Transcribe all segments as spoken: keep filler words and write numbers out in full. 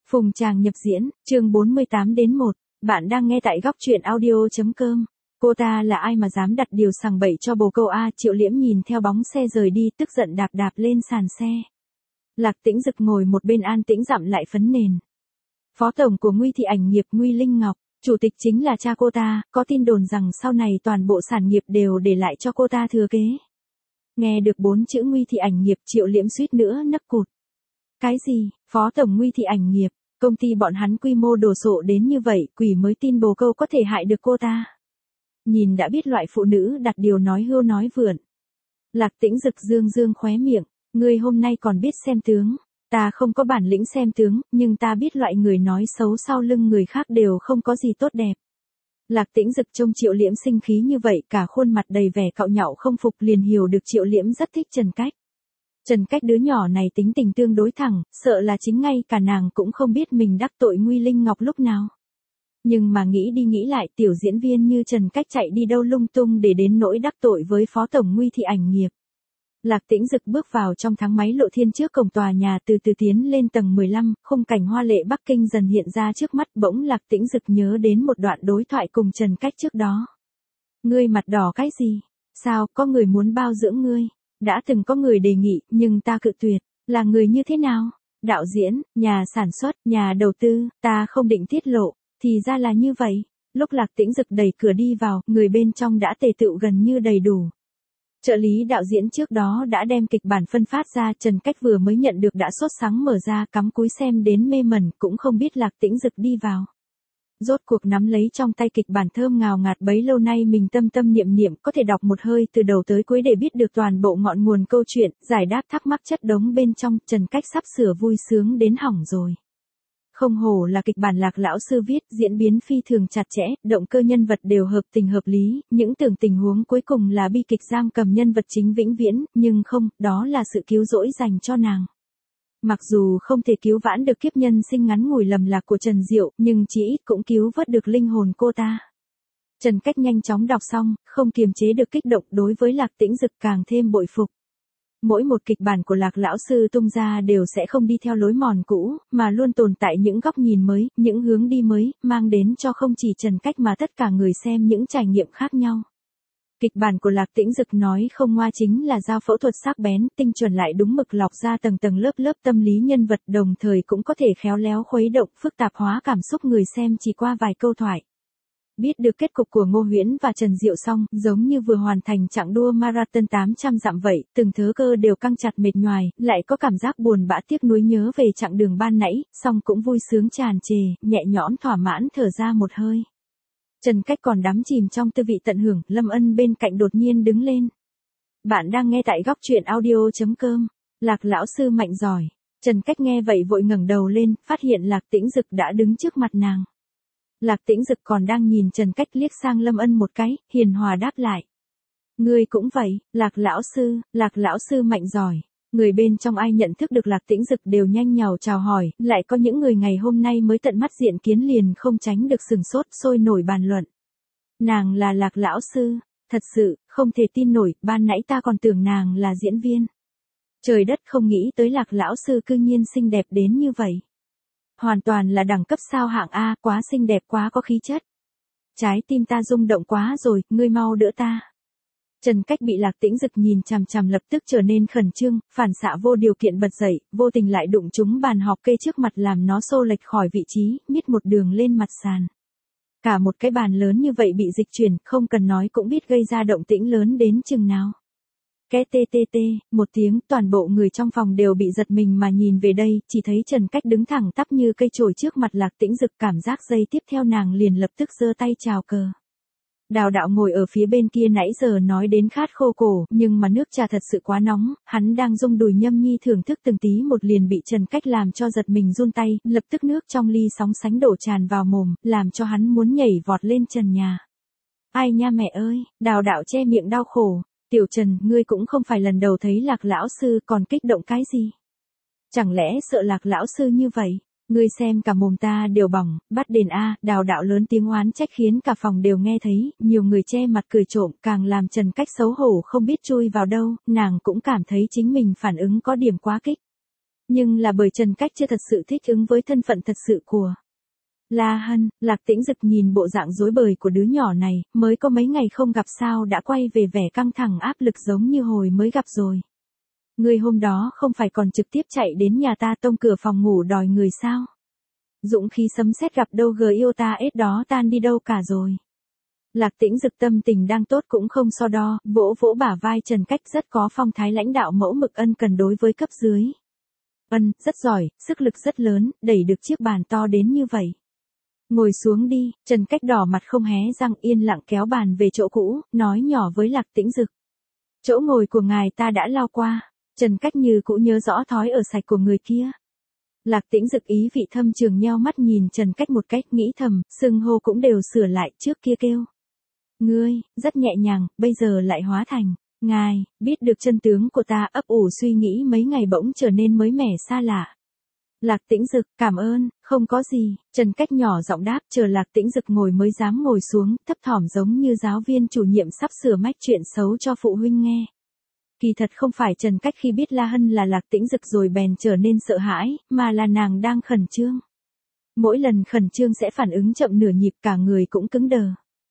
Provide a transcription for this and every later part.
Phùng Tràng nhập diễn, chương bốn mươi tám đến một. Bạn đang nghe tại góc truyện audio.com. Cô ta là ai mà dám đặt điều sằng bậy cho bồ câu a? Triệu Liễm nhìn theo bóng xe rời đi, tức giận đạp đạp lên sàn xe. Lạc Tĩnh Dực ngồi một bên an tĩnh dặm lại phấn nền. Phó tổng của Nguy Thị Ảnh Nghiệp Nguy Linh Ngọc, chủ tịch chính là cha cô ta, có tin đồn rằng sau này toàn bộ sản nghiệp đều để lại cho cô ta thừa kế. Nghe được bốn chữ Nguy Thị Ảnh Nghiệp, Triệu Liễm suýt nữa nấc cụt. Cái gì? Phó tổng Nguy Thị Ảnh Nghiệp? Công ty bọn hắn quy mô đồ sộ đến như vậy, quỷ mới tin bồ câu có thể hại được cô ta. Nhìn đã biết loại phụ nữ đặt điều nói hưu nói vượn. Lạc Tĩnh Dực dương dương khóe miệng, ngươi hôm nay còn biết xem tướng. Ta không có bản lĩnh xem tướng, nhưng ta biết loại người nói xấu sau lưng người khác đều không có gì tốt đẹp. Lạc Tĩnh Dực trông Triệu Liễm sinh khí như vậy, cả khuôn mặt đầy vẻ cạo nhạo không phục, liền hiểu được Triệu Liễm rất thích Trần Cách. Trần Cách đứa nhỏ này tính tình tương đối thẳng, sợ là chính ngay cả nàng cũng không biết mình đắc tội Nguy Linh Ngọc lúc nào. Nhưng mà nghĩ đi nghĩ lại, tiểu diễn viên như Trần Cách chạy đi đâu lung tung để đến nỗi đắc tội với phó tổng Nguy Thị Ảnh Nghiệp. Lạc Tĩnh Dực bước vào trong thang máy lộ thiên trước cổng tòa nhà, từ từ tiến lên tầng mười lăm, khung cảnh hoa lệ Bắc Kinh dần hiện ra trước mắt. Bỗng Lạc Tĩnh Dực nhớ đến một đoạn đối thoại cùng Trần Cách trước đó. Ngươi mặt đỏ cái gì? Sao, có người muốn bao dưỡng ngươi? Đã từng có người đề nghị, nhưng ta cự tuyệt. Là người như thế nào? Đạo diễn, nhà sản xuất, nhà đầu tư, ta không định tiết lộ. Thì ra là như vậy. Lúc Lạc Tĩnh Dực đẩy cửa đi vào, người bên trong đã tề tựu gần như đầy đủ. Trợ lý đạo diễn trước đó đã đem kịch bản phân phát ra, Trần Cách vừa mới nhận được đã sốt sắng mở ra, cắm cúi xem đến mê mẩn, cũng không biết Lạc Tĩnh Dực đi vào. Rốt cuộc nắm lấy trong tay kịch bản thơm ngào ngạt bấy lâu nay mình tâm tâm niệm niệm, có thể đọc một hơi từ đầu tới cuối để biết được toàn bộ ngọn nguồn câu chuyện, giải đáp thắc mắc chất đống bên trong. Trần Cách sắp sửa vui sướng đến hỏng rồi. Không hổ là kịch bản Lạc lão sư viết, diễn biến phi thường chặt chẽ, động cơ nhân vật đều hợp tình hợp lý, những tưởng tình huống cuối cùng là bi kịch giam cầm nhân vật chính vĩnh viễn, nhưng không, đó là sự cứu rỗi dành cho nàng. Mặc dù không thể cứu vãn được kiếp nhân sinh ngắn ngủi lầm lạc của Trần Diệu, nhưng chỉ ít cũng cứu vớt được linh hồn cô ta. Trần Cách nhanh chóng đọc xong, không kiềm chế được kích động, đối với Lạc Tĩnh Dực càng thêm bội phục. Mỗi một kịch bản của Lạc lão sư tung ra đều sẽ không đi theo lối mòn cũ, mà luôn tồn tại những góc nhìn mới, những hướng đi mới, mang đến cho không chỉ Trần Cách mà tất cả người xem những trải nghiệm khác nhau. Kịch bản của Lạc Tĩnh Dực nói không ngoa chính là dao phẫu thuật sắc bén, tinh chuẩn lại đúng mực lọc ra tầng tầng lớp lớp tâm lý nhân vật, đồng thời cũng có thể khéo léo khuấy động, phức tạp hóa cảm xúc người xem chỉ qua vài câu thoại. Biết được kết cục của Ngô Huyễn và Trần Diệu xong, giống như vừa hoàn thành chặng đua marathon tám trăm dặm vậy, từng thớ cơ đều căng chặt mệt nhoài, lại có cảm giác buồn bã tiếc nuối nhớ về chặng đường ban nãy, xong cũng vui sướng tràn trề, nhẹ nhõm thỏa mãn thở ra một hơi. Trần Cách còn đắm chìm trong tư vị tận hưởng, Lâm Ân bên cạnh đột nhiên đứng lên. Bạn đang nghe tại góc truyện audio.com. Lạc lão sư mạnh giỏi. Trần Cách nghe vậy vội ngẩng đầu lên, phát hiện Lạc Tĩnh Dực đã đứng trước mặt nàng. Lạc Tĩnh Dực còn đang nhìn Trần Cách, liếc sang Lâm Ân một cái, hiền hòa đáp lại. Ngươi cũng vậy, Lạc lão sư, Lạc lão sư mạnh giỏi. Người bên trong ai nhận thức được Lạc Tĩnh Dực đều nhanh nhào chào hỏi, lại có những người ngày hôm nay mới tận mắt diện kiến liền không tránh được sừng sốt, sôi nổi bàn luận. Nàng là Lạc lão sư, thật sự, không thể tin nổi, ban nãy ta còn tưởng nàng là diễn viên. Trời đất, không nghĩ tới Lạc lão sư cư nhiên xinh đẹp đến như vậy. Hoàn toàn là đẳng cấp sao hạng A, quá xinh đẹp, quá có khí chất. Trái tim ta rung động quá rồi, ngươi mau đỡ ta. Trần Cách bị Lạc Tĩnh Dực nhìn chằm chằm lập tức trở nên khẩn trương, phản xạ vô điều kiện bật dậy, vô tình lại đụng trúng bàn họp kê trước mặt làm nó xô lệch khỏi vị trí, miết một đường lên mặt sàn. Cả một cái bàn lớn như vậy bị dịch chuyển, không cần nói cũng biết gây ra động tĩnh lớn đến chừng nào. Cái tê tê tê, một tiếng, toàn bộ người trong phòng đều bị giật mình mà nhìn về đây, chỉ thấy Trần Cách đứng thẳng tắp như cây chổi trước mặt Lạc Tĩnh Dực, cảm giác giây tiếp theo nàng liền lập tức giơ tay chào cờ. Đào đạo ngồi ở phía bên kia nãy giờ nói đến khát khô cổ, nhưng mà nước trà thật sự quá nóng, hắn đang rung đùi nhâm nhi thưởng thức từng tí một liền bị Trần Cách làm cho giật mình run tay, lập tức nước trong ly sóng sánh đổ tràn vào mồm, làm cho hắn muốn nhảy vọt lên trần nhà. Ai nha mẹ ơi, đào đạo che miệng đau khổ. Tiểu Trần, ngươi cũng không phải lần đầu thấy Lạc lão sư, còn kích động cái gì? Chẳng lẽ sợ Lạc lão sư như vậy? Ngươi xem cả mồm ta đều bỏng, bắt đền a, đào đạo lớn tiếng oán trách khiến cả phòng đều nghe thấy, nhiều người che mặt cười trộm, càng làm Trần Cách xấu hổ không biết chui vào đâu, nàng cũng cảm thấy chính mình phản ứng có điểm quá kích. Nhưng là bởi Trần Cách chưa thật sự thích ứng với thân phận thật sự của La Hân. Lạc Tĩnh Dực nhìn bộ dạng rối bời của đứa nhỏ này, mới có mấy ngày không gặp sao đã quay về vẻ căng thẳng áp lực giống như hồi mới gặp rồi. Người hôm đó không phải còn trực tiếp chạy đến nhà ta tông cửa phòng ngủ đòi người sao? Dũng khí sấm sét gặp đâu gờ yêu ta ết đó tan đi đâu cả rồi. Lạc Tĩnh Dực tâm tình đang tốt cũng không so đo, vỗ vỗ bả vai Trần Cách rất có phong thái lãnh đạo mẫu mực ân cần đối với cấp dưới. Ân, rất giỏi, sức lực rất lớn, đẩy được chiếc bàn to đến như vậy. Ngồi xuống đi, Trần Cách đỏ mặt không hé răng yên lặng kéo bàn về chỗ cũ, nói nhỏ với Lạc Tĩnh Dực. Chỗ ngồi của ngài ta đã lao qua, Trần Cách như cũ nhớ rõ thói ở sạch của người kia. Lạc Tĩnh Dực ý vị thâm trường nheo mắt nhìn Trần Cách một cách nghĩ thầm, xưng hô cũng đều sửa lại trước kia kêu. Ngươi, rất nhẹ nhàng, bây giờ lại hóa thành, ngài, biết được chân tướng của ta ấp ủ suy nghĩ mấy ngày bỗng trở nên mới mẻ xa lạ. Lạc Tĩnh Dực, cảm ơn, không có gì, Trần Cách nhỏ giọng đáp chờ Lạc Tĩnh Dực ngồi mới dám ngồi xuống, thấp thỏm giống như giáo viên chủ nhiệm sắp sửa mách chuyện xấu cho phụ huynh nghe. Kỳ thật không phải Trần Cách khi biết La Hân là Lạc Tĩnh Dực rồi bèn trở nên sợ hãi, mà là nàng đang khẩn trương. Mỗi lần khẩn trương sẽ phản ứng chậm nửa nhịp cả người cũng cứng đờ.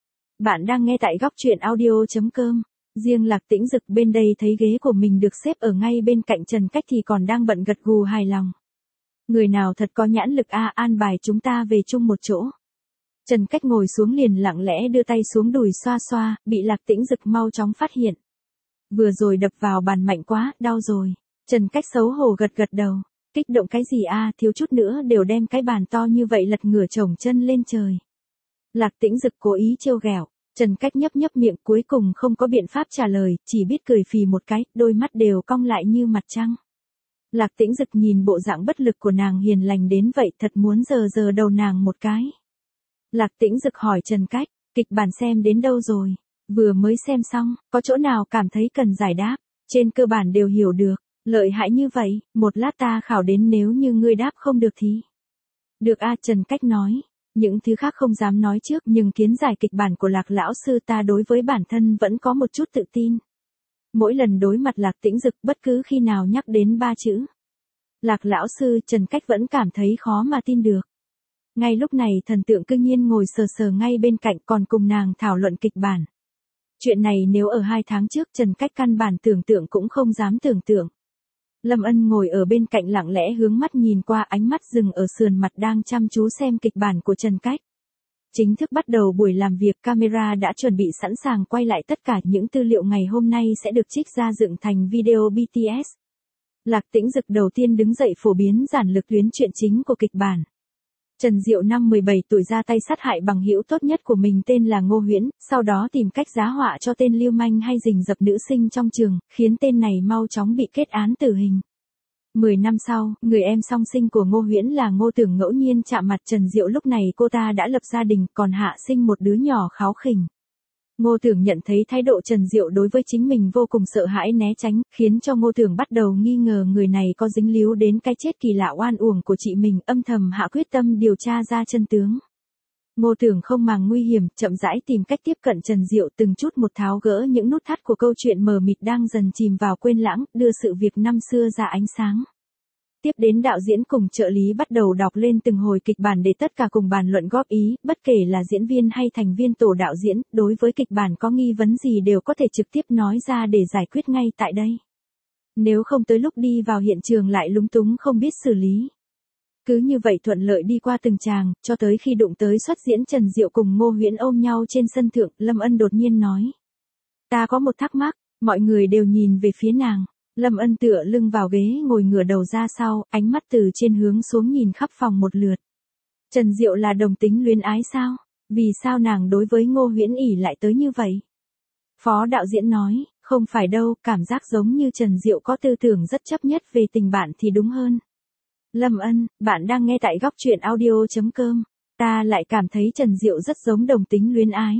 Bạn đang nghe tại góc truyện audio chấm com. Riêng Lạc Tĩnh Dực bên đây thấy ghế của mình được xếp ở ngay bên cạnh Trần Cách thì còn đang bận gật gù hài lòng. Người nào thật có nhãn lực a an bài chúng ta về chung một chỗ. Trần Cách ngồi xuống liền lặng lẽ đưa tay xuống đùi xoa xoa, bị Lạc Tĩnh Dực mau chóng phát hiện. Vừa rồi đập vào bàn mạnh quá, đau rồi. Trần Cách xấu hổ gật gật đầu. Kích động cái gì a thiếu chút nữa đều đem cái bàn to như vậy lật ngửa chồng chân lên trời. Lạc Tĩnh Dực cố ý trêu ghẹo. Trần Cách nhấp nhấp miệng cuối cùng không có biện pháp trả lời, chỉ biết cười phì một cái, đôi mắt đều cong lại như mặt trăng. Lạc Tĩnh Dực nhìn bộ dạng bất lực của nàng hiền lành đến vậy thật muốn giờ giờ đầu nàng một cái. Lạc Tĩnh Dực hỏi Trần Cách, kịch bản xem đến đâu rồi? Vừa mới xem xong, có chỗ nào cảm thấy cần giải đáp? Trên cơ bản đều hiểu được, lợi hại như vậy, một lát ta khảo đến nếu như ngươi đáp không được thì. Được a Trần Cách nói. Những thứ khác không dám nói trước nhưng kiến giải kịch bản của Lạc lão sư ta đối với bản thân vẫn có một chút tự tin. Mỗi lần đối mặt Lạc Tĩnh Dực bất cứ khi nào nhắc đến ba chữ Lạc lão sư Trần Cách vẫn cảm thấy khó mà tin được. Ngay lúc này thần tượng cư nhiên ngồi sờ sờ ngay bên cạnh còn cùng nàng thảo luận kịch bản. Chuyện này nếu ở hai tháng trước Trần Cách căn bản tưởng tượng cũng không dám tưởng tượng. Lâm Ân ngồi ở bên cạnh lặng lẽ hướng mắt nhìn qua ánh mắt dừng ở sườn mặt đang chăm chú xem kịch bản của Trần Cách. Chính thức bắt đầu buổi làm việc camera đã chuẩn bị sẵn sàng quay lại tất cả những tư liệu ngày hôm nay sẽ được trích ra dựng thành video bê tê ét. Lạc Tĩnh Dực đầu tiên đứng dậy phổ biến giản lược tuyến chuyện chính của kịch bản. Trần Diệu năm mười bảy tuổi ra tay sát hại bằng hữu tốt nhất của mình tên là Ngô Huyễn, sau đó tìm cách giá họa cho tên lưu manh hay rình rập nữ sinh trong trường, khiến tên này mau chóng bị kết án tử hình. Mười năm sau, người em song sinh của Ngô Huyễn là Ngô Tưởng ngẫu nhiên chạm mặt Trần Diệu lúc này cô ta đã lập gia đình còn hạ sinh một đứa nhỏ kháu khỉnh. Ngô Tưởng nhận thấy thái độ Trần Diệu đối với chính mình vô cùng sợ hãi né tránh, khiến cho Ngô Tưởng bắt đầu nghi ngờ người này có dính líu đến cái chết kỳ lạ oan uổng của chị mình, âm thầm hạ quyết tâm điều tra ra chân tướng. Ngô Tưởng không màng nguy hiểm, chậm rãi tìm cách tiếp cận Trần Diệu từng chút một tháo gỡ những nút thắt của câu chuyện mờ mịt đang dần chìm vào quên lãng, đưa sự việc năm xưa ra ánh sáng. Tiếp đến đạo diễn cùng trợ lý bắt đầu đọc lên từng hồi kịch bản để tất cả cùng bàn luận góp ý, bất kể là diễn viên hay thành viên tổ đạo diễn, đối với kịch bản có nghi vấn gì đều có thể trực tiếp nói ra để giải quyết ngay tại đây. Nếu không tới lúc đi vào hiện trường lại lúng túng không biết xử lý. Cứ như vậy thuận lợi đi qua từng tràng, cho tới khi đụng tới xuất diễn Trần Diệu cùng Ngô Huyễn ôm nhau trên sân thượng, Lâm Ân đột nhiên nói. Ta có một thắc mắc, mọi người đều nhìn về phía nàng. Lâm Ân tựa lưng vào ghế ngồi ngửa đầu ra sau, ánh mắt từ trên hướng xuống nhìn khắp phòng một lượt. Trần Diệu là đồng tính luyến ái sao? Vì sao nàng đối với Ngô Huyễn ỉ lại tới như vậy? Phó đạo diễn nói, không phải đâu, cảm giác giống như Trần Diệu có tư tưởng rất chấp nhất về tình bạn thì đúng hơn. Lâm Ân, bạn đang nghe tại góc truyện audio chấm com. Ta lại cảm thấy Trần Diệu rất giống đồng tính luyến ái.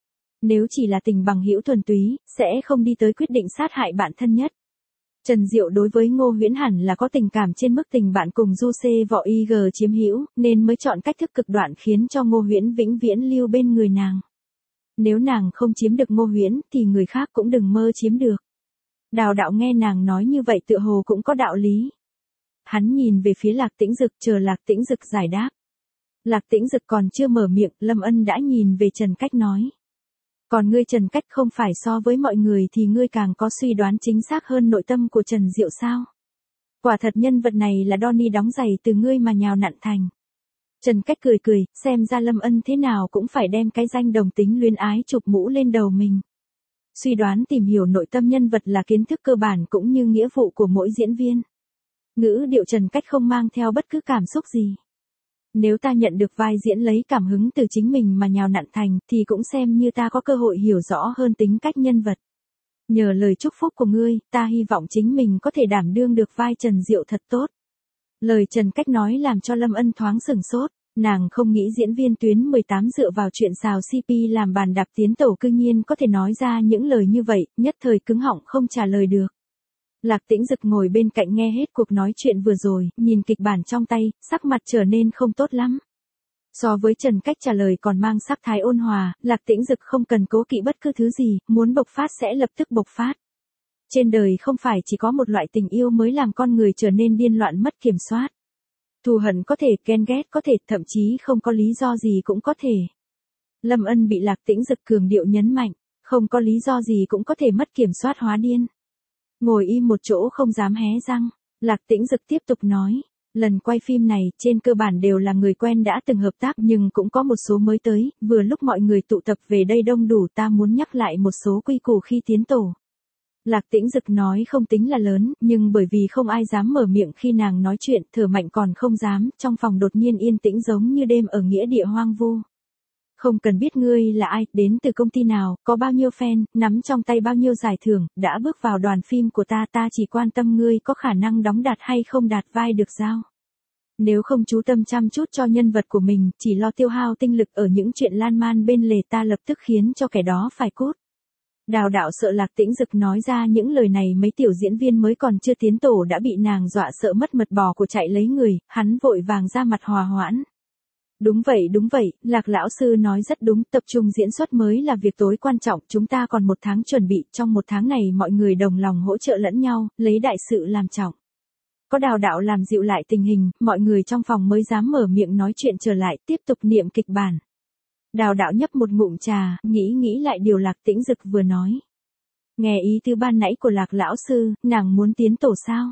Nếu chỉ là tình bằng hữu thuần túy, sẽ không đi tới quyết định sát hại bạn thân nhất. Trần Diệu đối với Ngô Huyễn hẳn là có tình cảm trên mức tình bạn cùng Du Xê Võ i giê chiếm hữu, nên mới chọn cách thức cực đoan khiến cho Ngô Huyễn vĩnh viễn lưu bên người nàng. Nếu nàng không chiếm được Ngô Huyễn thì người khác cũng đừng mơ chiếm được. Đào đạo nghe nàng nói như vậy tựa hồ cũng có đạo lý. Hắn nhìn về phía Lạc Tĩnh Dực, chờ Lạc Tĩnh Dực giải đáp. Lạc Tĩnh Dực còn chưa mở miệng, Lâm Ân đã nhìn về Trần Cách nói. Còn ngươi Trần Cách, không phải so với mọi người thì ngươi càng có suy đoán chính xác hơn nội tâm của Trần Diệu sao? Quả thật nhân vật này là Donnie đóng giày từ ngươi mà nhào nặn thành. Trần Cách cười cười, xem ra Lâm Ân thế nào cũng phải đem cái danh đồng tính luyến ái chụp mũ lên đầu mình. Suy đoán tìm hiểu nội tâm nhân vật là kiến thức cơ bản cũng như nghĩa vụ của mỗi diễn viên. Ngữ điệu Trần Cách không mang theo bất cứ cảm xúc gì. Nếu ta nhận được vai diễn lấy cảm hứng từ chính mình mà nhào nặn thành thì cũng xem như ta có cơ hội hiểu rõ hơn tính cách nhân vật. Nhờ lời chúc phúc của ngươi, ta hy vọng chính mình có thể đảm đương được vai Trần Diệu thật tốt. Lời Trần Cách nói làm cho Lâm Ân thoáng sửng sốt, nàng không nghĩ diễn viên tuyến mười tám dựa vào chuyện xào xê pê làm bàn đạp tiến tổ cư nhiên có thể nói ra những lời như vậy, nhất thời cứng họng không trả lời được. Lạc Tĩnh Dực ngồi bên cạnh nghe hết cuộc nói chuyện vừa rồi, nhìn kịch bản trong tay, sắc mặt trở nên không tốt lắm. So với Trần Cách trả lời còn mang sắc thái ôn hòa, Lạc Tĩnh Dực không cần cố kỵ bất cứ thứ gì, muốn bộc phát sẽ lập tức bộc phát. Trên đời không phải chỉ có một loại tình yêu mới làm con người trở nên điên loạn mất kiểm soát. Thù hận có thể, ghen ghét có thể, thậm chí không có lý do gì cũng có thể. Lâm Ân bị Lạc Tĩnh Dực cường điệu nhấn mạnh, không có lý do gì cũng có thể mất kiểm soát hóa điên. Ngồi im một chỗ không dám hé răng, Lạc Tĩnh Dực tiếp tục nói, lần quay phim này trên cơ bản đều là người quen đã từng hợp tác nhưng cũng có một số mới tới, vừa lúc mọi người tụ tập về đây đông đủ ta muốn nhắc lại một số quy củ khi tiến tổ. Lạc Tĩnh Dực nói không tính là lớn, nhưng bởi vì không ai dám mở miệng khi nàng nói chuyện, thở mạnh còn không dám, trong phòng đột nhiên yên tĩnh giống như đêm ở nghĩa địa hoang vu. Không cần biết ngươi là ai, đến từ công ty nào, có bao nhiêu fan, nắm trong tay bao nhiêu giải thưởng, đã bước vào đoàn phim của ta, ta chỉ quan tâm ngươi có khả năng đóng đạt hay không đạt vai được giao. Nếu không chú tâm chăm chút cho nhân vật của mình, chỉ lo tiêu hao tinh lực ở những chuyện lan man bên lề ta lập tức khiến cho kẻ đó phải cút. Đào đạo sợ Lạc Tĩnh Dực nói ra những lời này mấy tiểu diễn viên mới còn chưa tiến tổ đã bị nàng dọa sợ mất mật bò của chạy lấy người, hắn vội vàng ra mặt hòa hoãn. Đúng vậy đúng vậy, Lạc lão sư nói rất đúng, tập trung diễn xuất mới là việc tối quan trọng, chúng ta còn một tháng chuẩn bị, trong một tháng này mọi người đồng lòng hỗ trợ lẫn nhau, lấy đại sự làm trọng. Có Đào đạo làm dịu lại tình hình, mọi người trong phòng mới dám mở miệng nói chuyện trở lại, tiếp tục niệm kịch bản. Đào đạo nhấp một ngụm trà, nghĩ nghĩ lại điều Lạc Tĩnh Dực vừa nói. Nghe ý tứ ban nãy của Lạc lão sư, nàng muốn tiến tổ sao?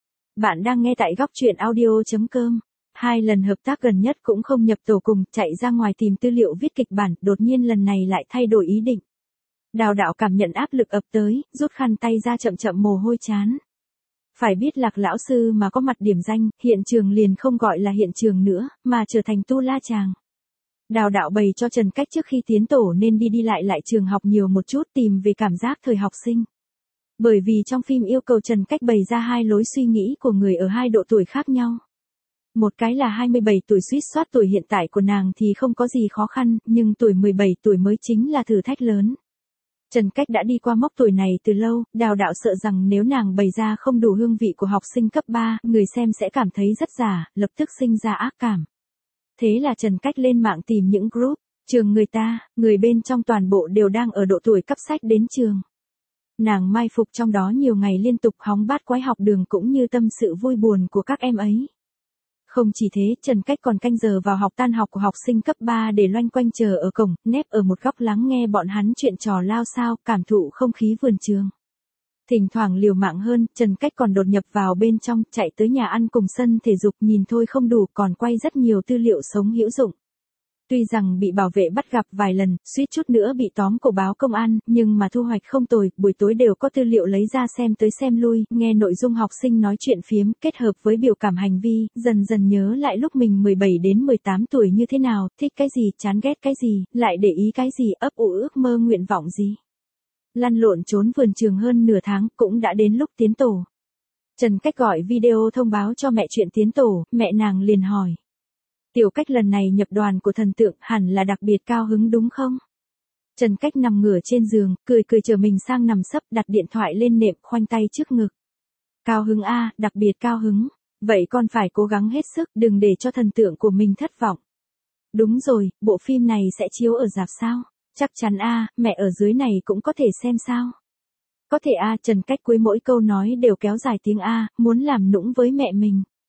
Bạn đang nghe tại góc truyện audio chấm com. Hai lần hợp tác gần nhất cũng không nhập tổ cùng, chạy ra ngoài tìm tư liệu viết kịch bản, đột nhiên lần này lại thay đổi ý định. Đào đạo cảm nhận áp lực ập tới, rút khăn tay ra chậm chậm mồ hôi chán. Phải biết Lạc lão sư mà có mặt điểm danh, hiện trường liền không gọi là hiện trường nữa, mà trở thành tu la chàng. Đào đạo bày cho Trần Cách trước khi tiến tổ nên đi đi lại lại trường học nhiều một chút tìm về cảm giác thời học sinh. Bởi vì trong phim yêu cầu Trần Cách bày ra hai lối suy nghĩ của người ở hai độ tuổi khác nhau. Một cái là hai mươi bảy tuổi suýt soát tuổi hiện tại của nàng thì không có gì khó khăn, nhưng tuổi mười bảy tuổi mới chính là thử thách lớn. Trần Cách đã đi qua mốc tuổi này từ lâu, Đào đạo sợ rằng nếu nàng bày ra không đủ hương vị của học sinh cấp ba, người xem sẽ cảm thấy rất giả, lập tức sinh ra ác cảm. Thế là Trần Cách lên mạng tìm những group, trường người ta, người bên trong toàn bộ đều đang ở độ tuổi cấp sách đến trường. Nàng mai phục trong đó nhiều ngày liên tục hóng bát quái học đường cũng như tâm sự vui buồn của các em ấy. Không chỉ thế, Trần Cách còn canh giờ vào học tan học của học sinh cấp ba để loanh quanh chờ ở cổng, nép ở một góc lắng nghe bọn hắn chuyện trò lao xao, cảm thụ không khí vườn trường. Thỉnh thoảng liều mạng hơn, Trần Cách còn đột nhập vào bên trong, chạy tới nhà ăn cùng sân thể dục nhìn thôi không đủ, còn quay rất nhiều tư liệu sống hữu dụng. Tuy rằng bị bảo vệ bắt gặp vài lần, suýt chút nữa bị tóm cổ báo công an, nhưng mà thu hoạch không tồi, buổi tối đều có tư liệu lấy ra xem tới xem lui, nghe nội dung học sinh nói chuyện phiếm, kết hợp với biểu cảm hành vi, dần dần nhớ lại lúc mình mười bảy đến mười tám tuổi như thế nào, thích cái gì, chán ghét cái gì, lại để ý cái gì, ấp ủ ước mơ nguyện vọng gì. Lăn lộn trốn vườn trường hơn nửa tháng, cũng đã đến lúc tiến tổ. Trần Cách gọi video thông báo cho mẹ chuyện tiến tổ, mẹ nàng liền hỏi. Tiểu Cách lần này nhập đoàn của thần tượng hẳn là đặc biệt cao hứng đúng không? Trần Cách nằm ngửa trên giường, cười cười chờ mình sang nằm sấp, đặt điện thoại lên nệm, khoanh tay trước ngực. Cao hứng a, đặc biệt cao hứng. Vậy con phải cố gắng hết sức, đừng để cho thần tượng của mình thất vọng. Đúng rồi, bộ phim này sẽ chiếu ở rạp sao? Chắc chắn a, mẹ ở dưới này cũng có thể xem sao? Có thể a, Trần Cách cuối mỗi câu nói đều kéo dài tiếng a, muốn làm nũng với mẹ mình.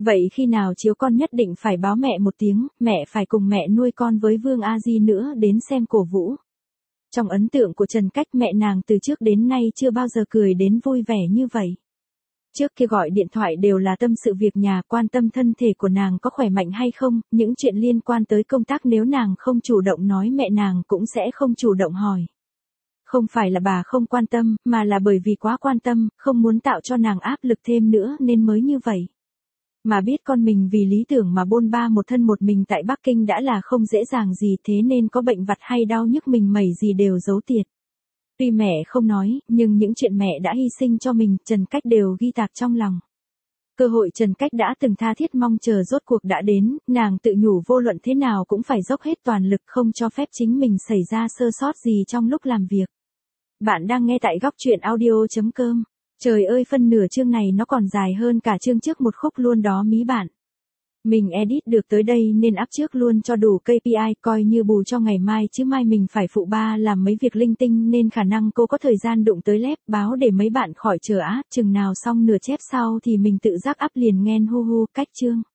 Vậy khi nào chiếu con nhất định phải báo mẹ một tiếng, mẹ phải cùng mẹ nuôi con với Vương A Di nữa đến xem cổ vũ. Trong ấn tượng của Trần Cách, mẹ nàng từ trước đến nay chưa bao giờ cười đến vui vẻ như vậy. Trước kia gọi điện thoại đều là tâm sự việc nhà, quan tâm thân thể của nàng có khỏe mạnh hay không, những chuyện liên quan tới công tác nếu nàng không chủ động nói mẹ nàng cũng sẽ không chủ động hỏi. Không phải là bà không quan tâm, mà là bởi vì quá quan tâm, không muốn tạo cho nàng áp lực thêm nữa nên mới như vậy. Mà biết con mình vì lý tưởng mà bôn ba một thân một mình tại Bắc Kinh đã là không dễ dàng gì, thế nên có bệnh vặt hay đau nhức mình mẩy gì đều giấu tiệt. Tuy mẹ không nói, nhưng những chuyện mẹ đã hy sinh cho mình, Trần Cách đều ghi tạc trong lòng. Cơ hội Trần Cách đã từng tha thiết mong chờ rốt cuộc đã đến, nàng tự nhủ vô luận thế nào cũng phải dốc hết toàn lực, không cho phép chính mình xảy ra sơ sót gì trong lúc làm việc. Bạn đang nghe tại góc truyện audio chấm com. Trời ơi, phân nửa chương này nó còn dài hơn cả chương trước một khúc luôn đó mí bạn. Mình edit được tới đây nên up trước luôn cho đủ ca pê i, coi như bù cho ngày mai, chứ mai mình phải phụ ba làm mấy việc linh tinh nên khả năng cô có thời gian đụng tới lép báo để mấy bạn khỏi chờ á, chừng nào xong nửa chép sau thì mình tự giác up liền nghen hu hu, cách chương.